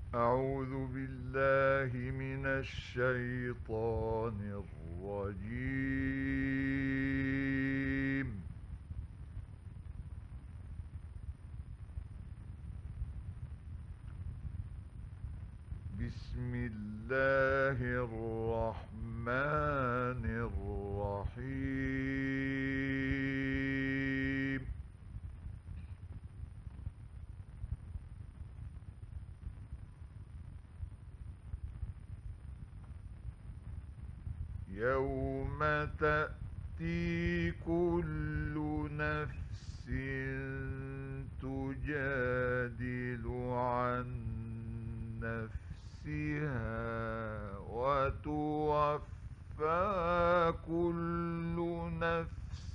أعوذ بالله من الشيطان الرجيم. بسم الله الرحمن الرحيم. يوم تأتي كل نفس تجادل عن نفسها وتوفى كل نفس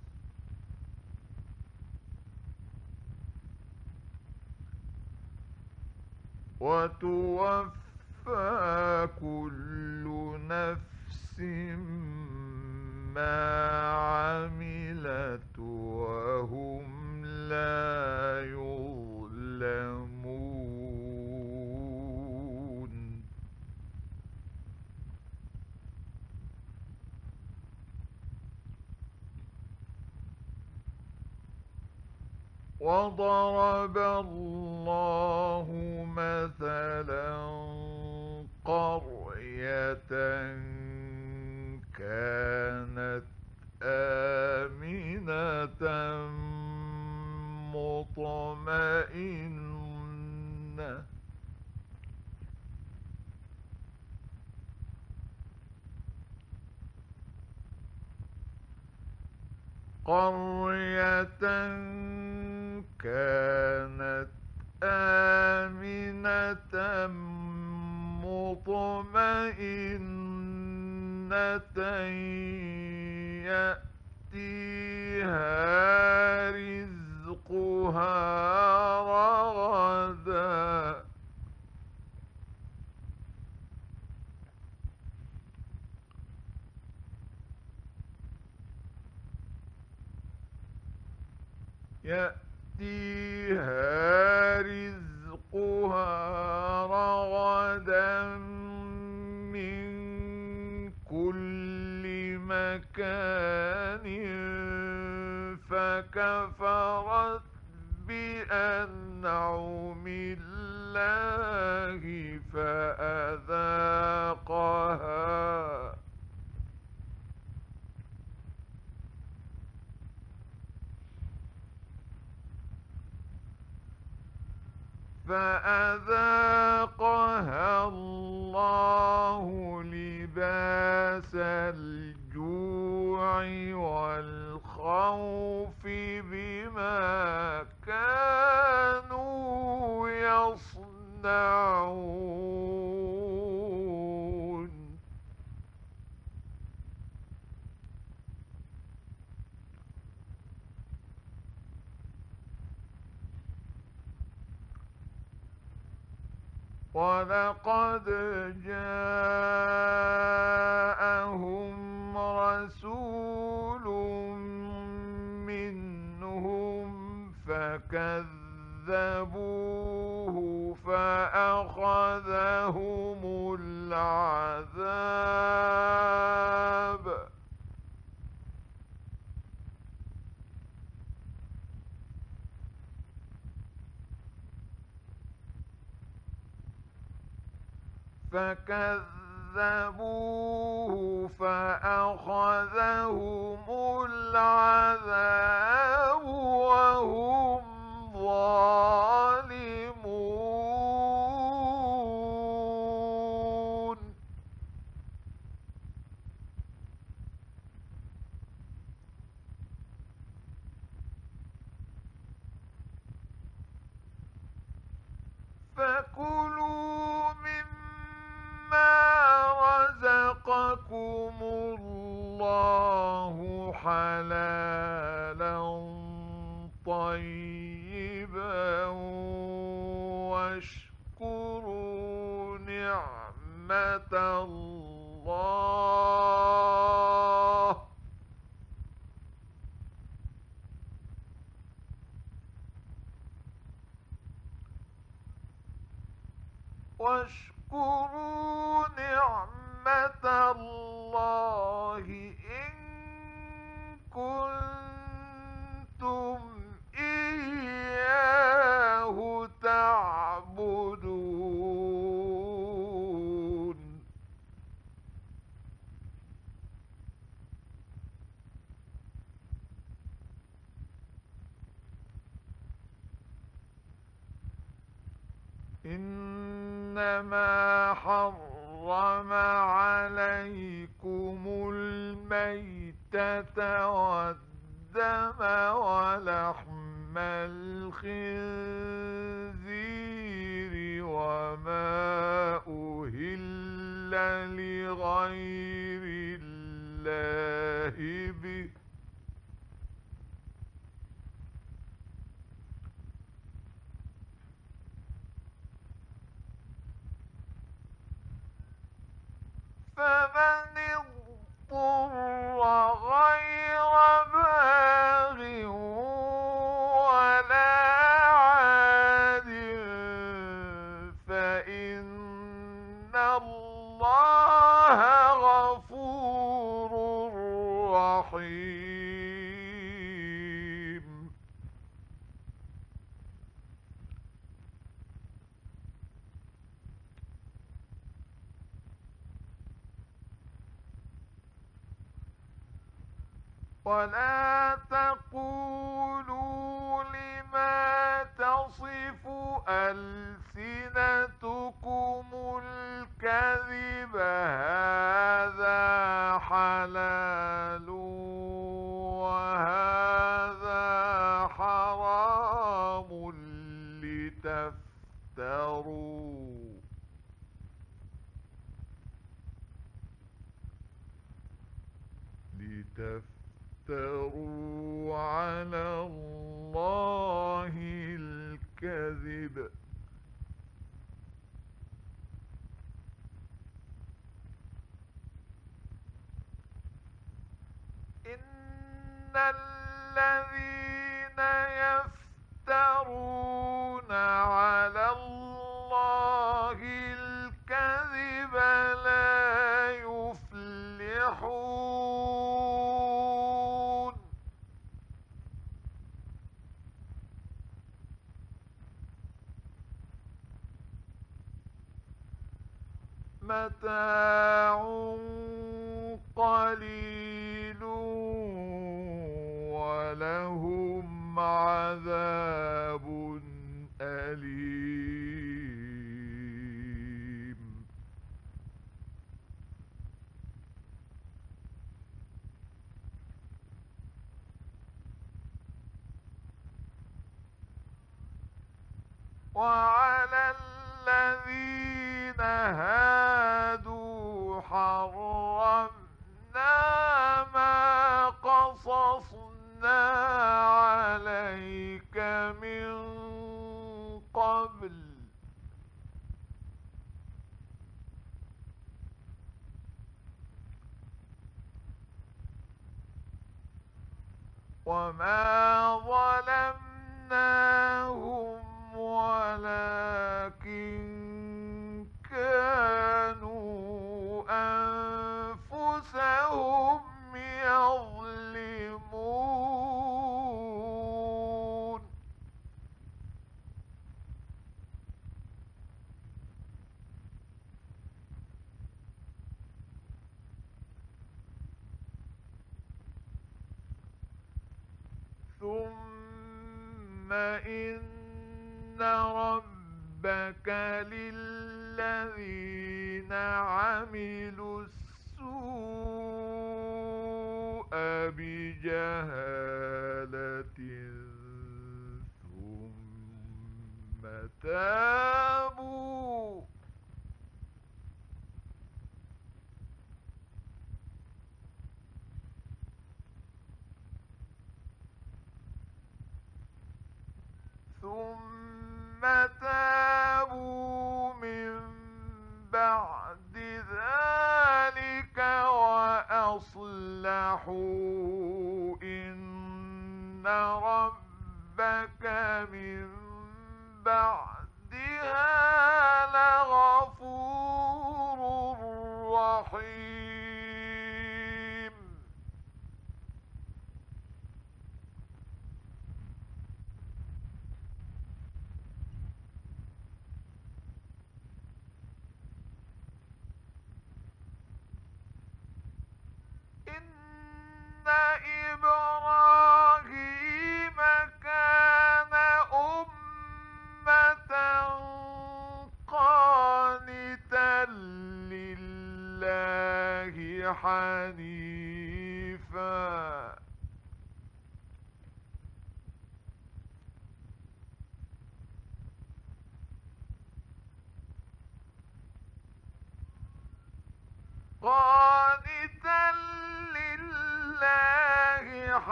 ما عملت وهم لا يظلمون. وضرب الله مثلا قرية كانت آمنة مطمئنة قرية كانت آمنة مطمئنة يأتيها رزقها رغدا يأتيها رزقها رغدا من كل مكان فكفرت بأنعم الله فأذاقها الله لباس الجوع والخوف بما كانوا يصنعون. ولقد جاءهم رسول منهم فكذبوه فأخذهم العذاب فكذبوه فأخذهم العذاب وهم ظالمون. فكلوا مما رزقكم الله حلالا طيبا واشكروا نعمة الله واشكروا نعمة الله إن كنتم إياه تعبدون. إنما حرم عليكم الميتة والدم ولحم الخنزير وما أهل لغير الله به، فمن اضطر غير باغ ولا عاد فإن الله غفور رحيم. ولا تقولوا لما تصف ألسنتكم الكذب هذا حلال وهذا حرام لتفتروا على الله الكذب. إن الذين يفترون على الله الكذب لا يفلحون. متاع قليل ولهم عذاب أليم. وعلى الذين هادوا حرمنا ما قصصنا عليك من قبل وما ظلمناهم ولكن كانوا أنفسهم يظلمون. ثم إن ربك للذين عملوا السوء بجهالة ثم تابوا من بعد ذلك وأصلحوا إن ربك من بعدها الجحيم إن إبراهيم كان أمة قانتا لله حنيفا قانتا لله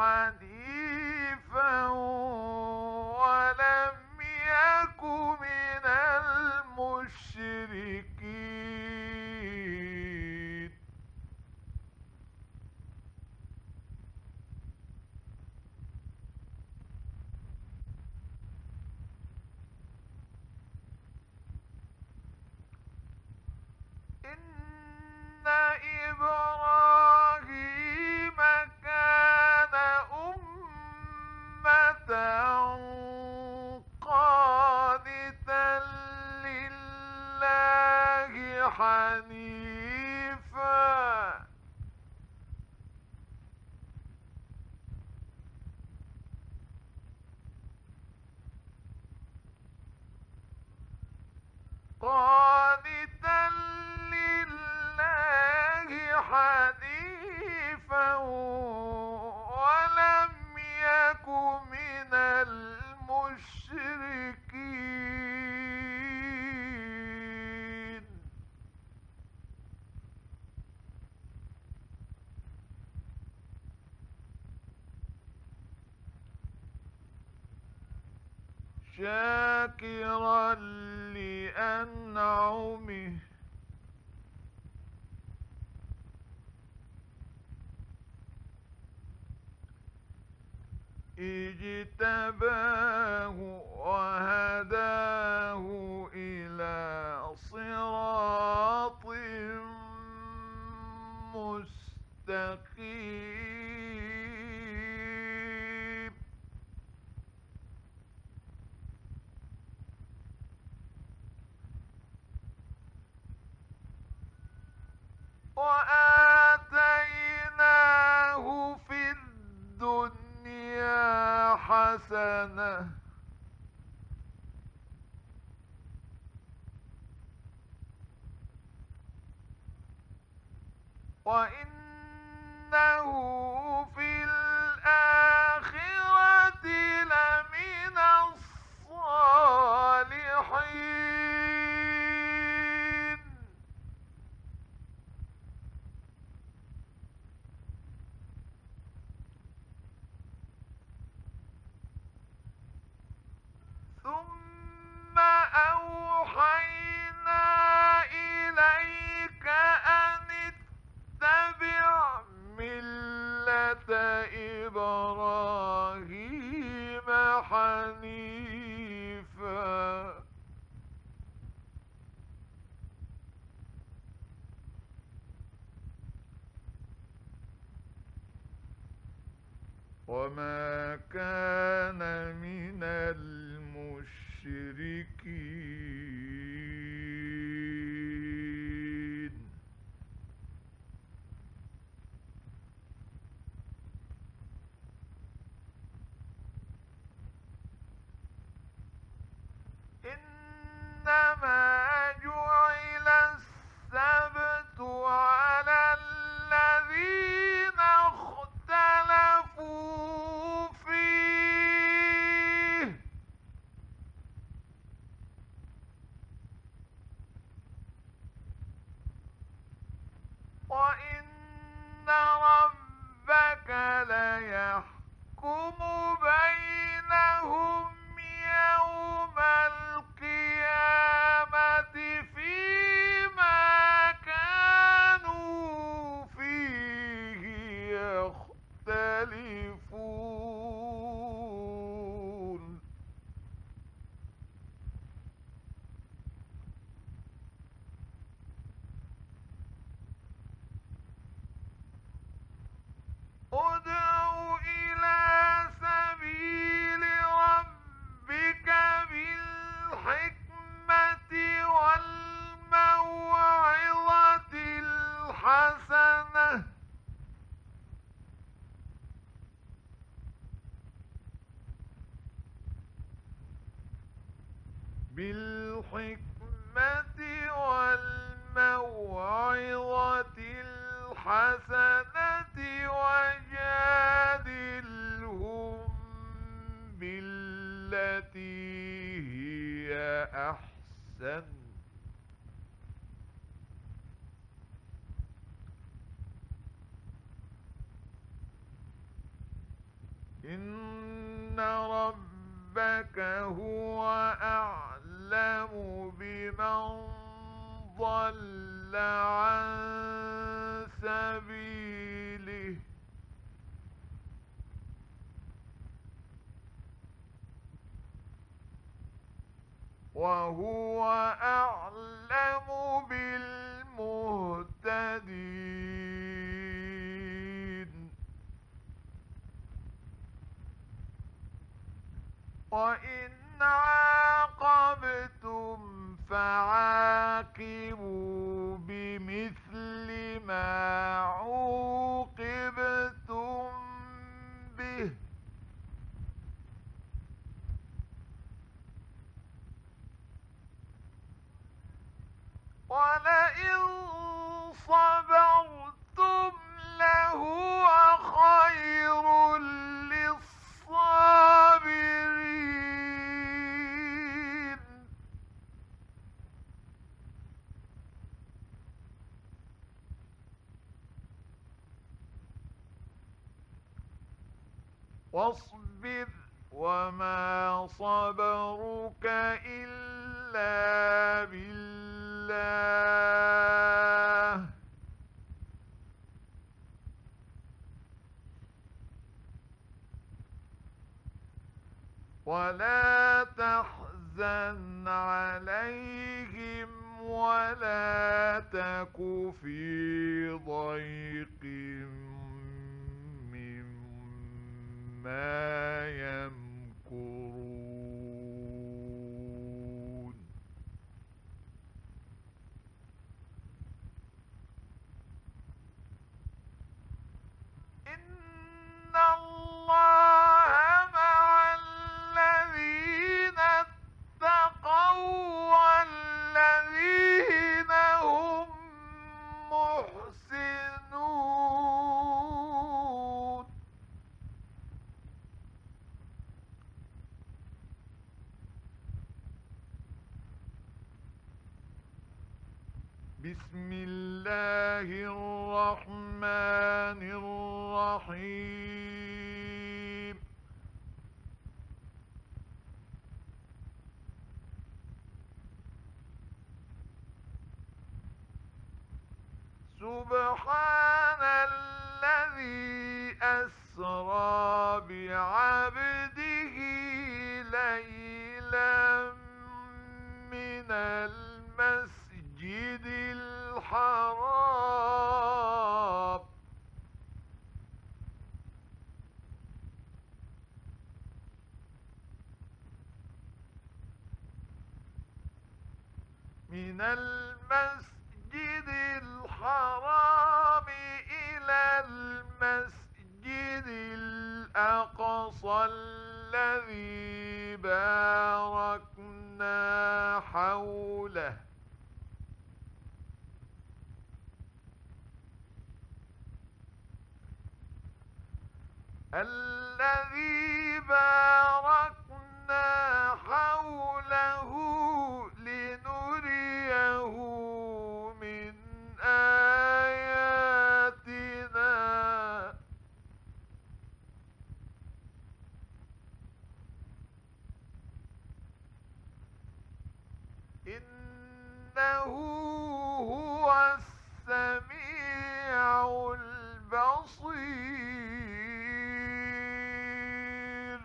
حنيفا ولم يك من المشركين إن إبراهيم كان أمة قانتا لله حنيفا قانتا لله حنيفا ولم يك من المشركين شاكرا لأنعمه اجتباه وهداه إلى صراط مستقيم وآتيناه في الدنيا حسنة وإنه في الآخرة لمن الصالحين ثم أوحينا إليك أن اتبع ملة إبراهيم حنيفا وما كان من المشركين إنما جعل السبت على الذين اختلفوا فيه وإن ربك ليحكم بينهم يوم القيامة فيما كانوا فيه يختلفون إن ربك هو أعلم بمن ضل عن سبيله وهو أعلم بالمهتدين وإن عاقبتم فعاقبوا بمثل ما عوقبتم به ولئن صبرتم لهو خير للصابرين واصبر وما صبرك إلا بالله ولا تحزن عليهم ولا تك في ضيق مما يمكرون إن الله مع الذين اتقوا والذين هم محسنون بسم الله الرحمن الرحيم سبحان الذي أسرى بعبده ليلا من المسجد الحرام من المسجد الحرام إلى المسجد الأقصى الذي باركنا حوله لنريه من آياتنا إنه هو السميع البصير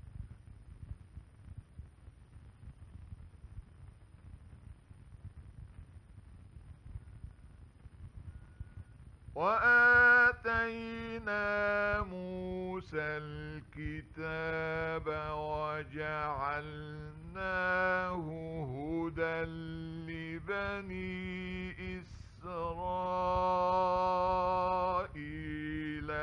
وآتينا موسى الكتاب وجعلناه هدى لبني إسرائيل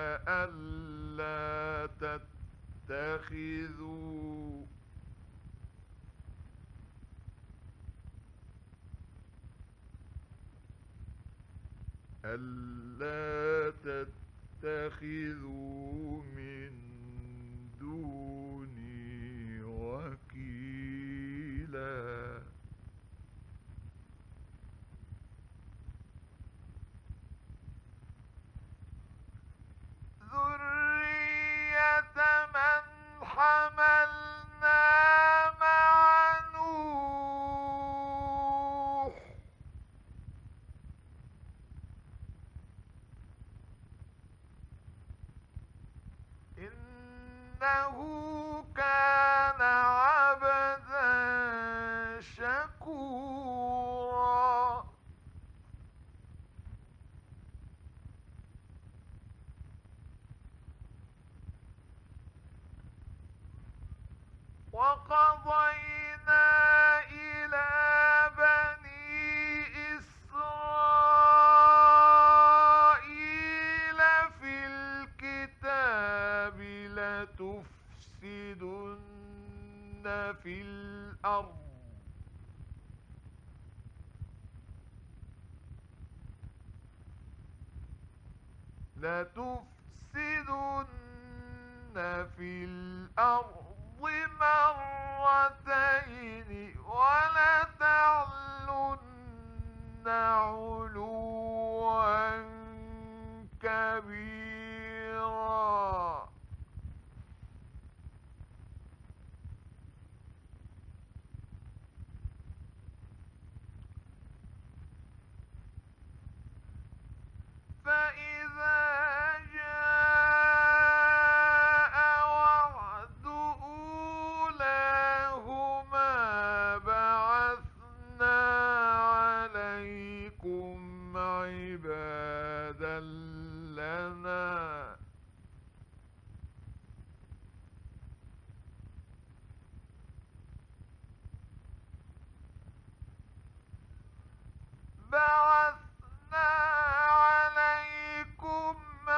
ألا تتخذوا من دوني وكيلا ذرية من إنه كان عبدا شكورا. وقضينا إلى بني إسرائيل في الكتاب لتفسدن في الأرض مرتين ولتعلن علوا كبيرا. فإذا جاء وعد أولاهما بعثنا عليكم عبادا لنا بعثنا عليكم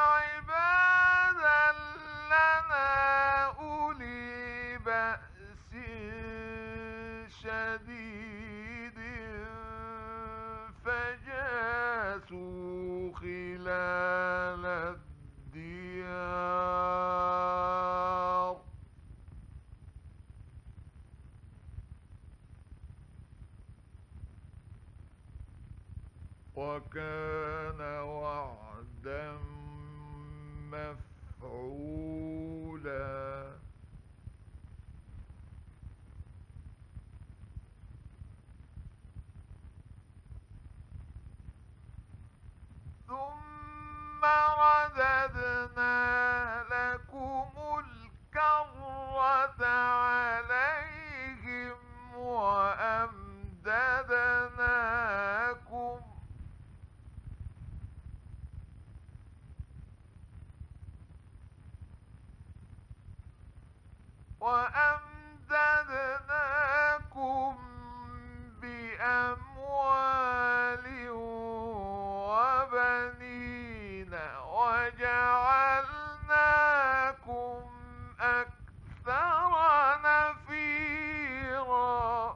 عبادا لنا أولي بأس شديد فجاسوا خلال الديار وكان وعدا مفعولا. ثم رددنا لكم الكرة عليهم وأمددناكم بأموال وبنين وجعلناكم أكثر نفيرا.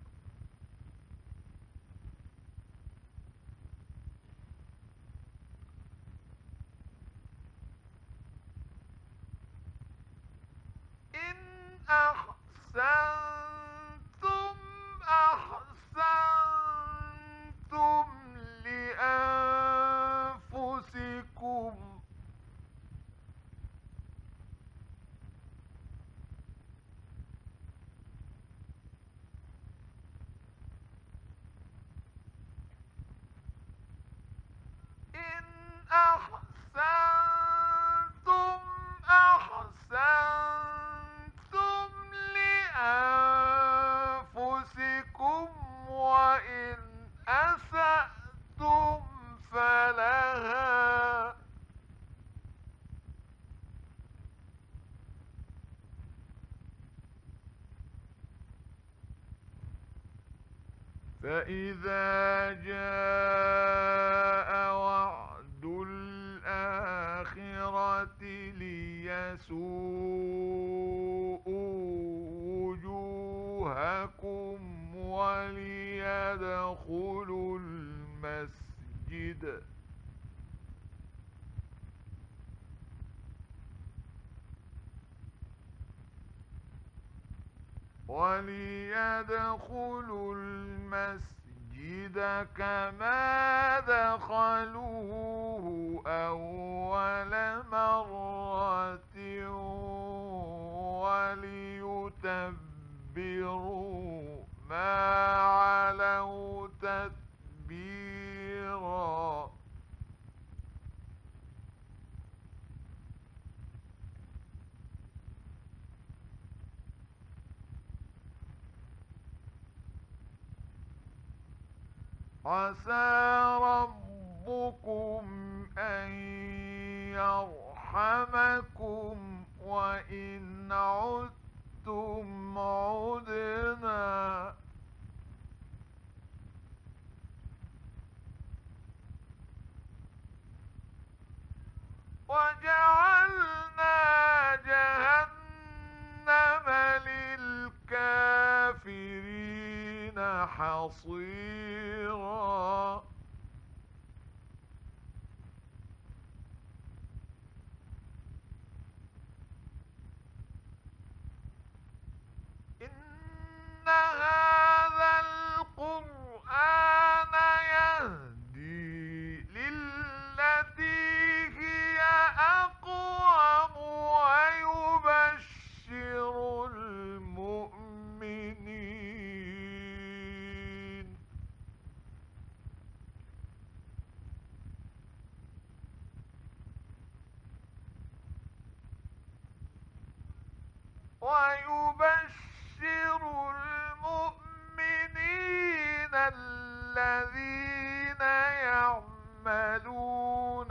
إن أحسنتم أحسنتم لأنفسكم إن أحسنتم أحسنتم لأنفسكم وإن أسأتم فلها فإذا جاء وعد الآخرة ليسوءوا وجوهكم وليدخلوا المسجد كما دخلوه أول مرة وليتبروا ما علوا تتبيرا. عسى ربكم أن يرحمكم وإن عدتم عدنا وجعلنا جهنم للكافرين حصيرا إن هذا القرآن يهدي للتي هي أقوم ويبشر المؤمنين الذين يعملون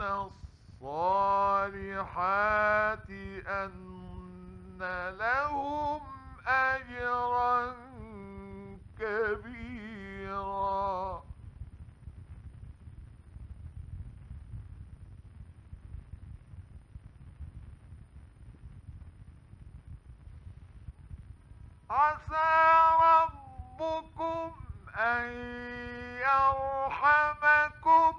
الصالحات أن لهم أجرا كبيرا عسى ربكم أن يرحمكم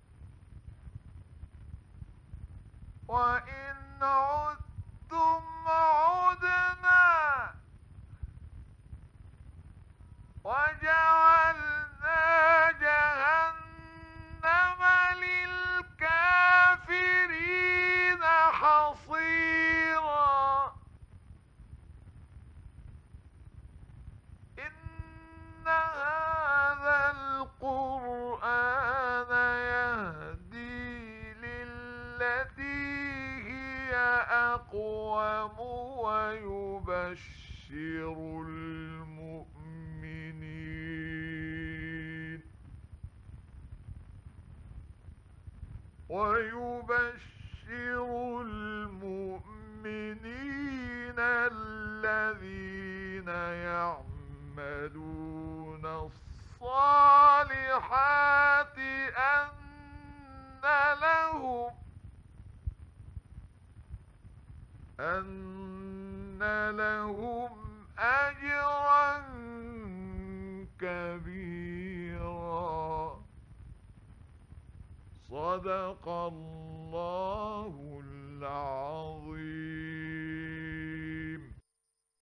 وإن عدتم عدنا وجعلنا جهنم للكافرين حصيرا إن هذا القرآن يهدي للتي هي أقوم ويبشر المؤمنين الذين يعملون الصالحات أن لهم أجرا كبيرا صدق الله العظيم